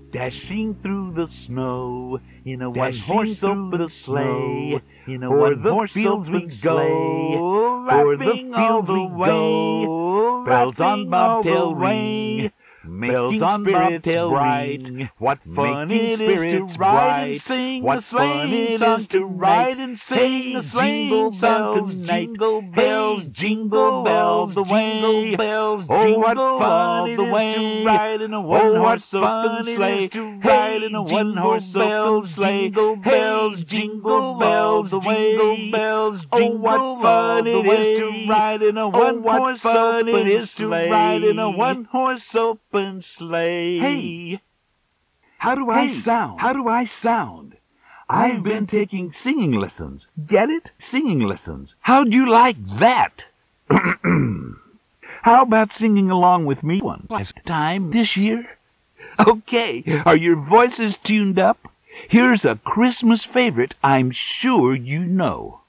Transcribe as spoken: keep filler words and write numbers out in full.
Dashing through the snow in a one-horse open sleigh, in a o'er the one-horse fields we open go, sleigh, o'er the laughing fields all we the way, go, bells on laughing all the bobtail way, ring, bells making on spirits bobtail bright. ring. What fun Making it is to spirits ride and bright. sing What the sleighing fun it song is to tonight. ride and sing Hey, the sleighing jingle song bells, tonight. jingle Hey, bells, jingle bells, jingle jingle bells, bells, oh, jingle what all fun it the is way. to ride in a Oh, what one-horse fun open it sleigh. is to Hey, ride in a jingle one-horse open bells, sleigh. jingle bells, Hey, jingle jingle bells, bells, jingle bells, oh, jingle what all fun the it is to way. ride in a Oh, what one-horse fun it open is to ride in a sleigh. one-horse open sleigh. Hey, how do I Hey, sound? how do I sound? I've been taking singing lessons. Get it? Singing lessons. How'd you like that? How about singing along with me one Last time this year? Okay, are your voices tuned up? Here's a Christmas favorite I'm sure you know.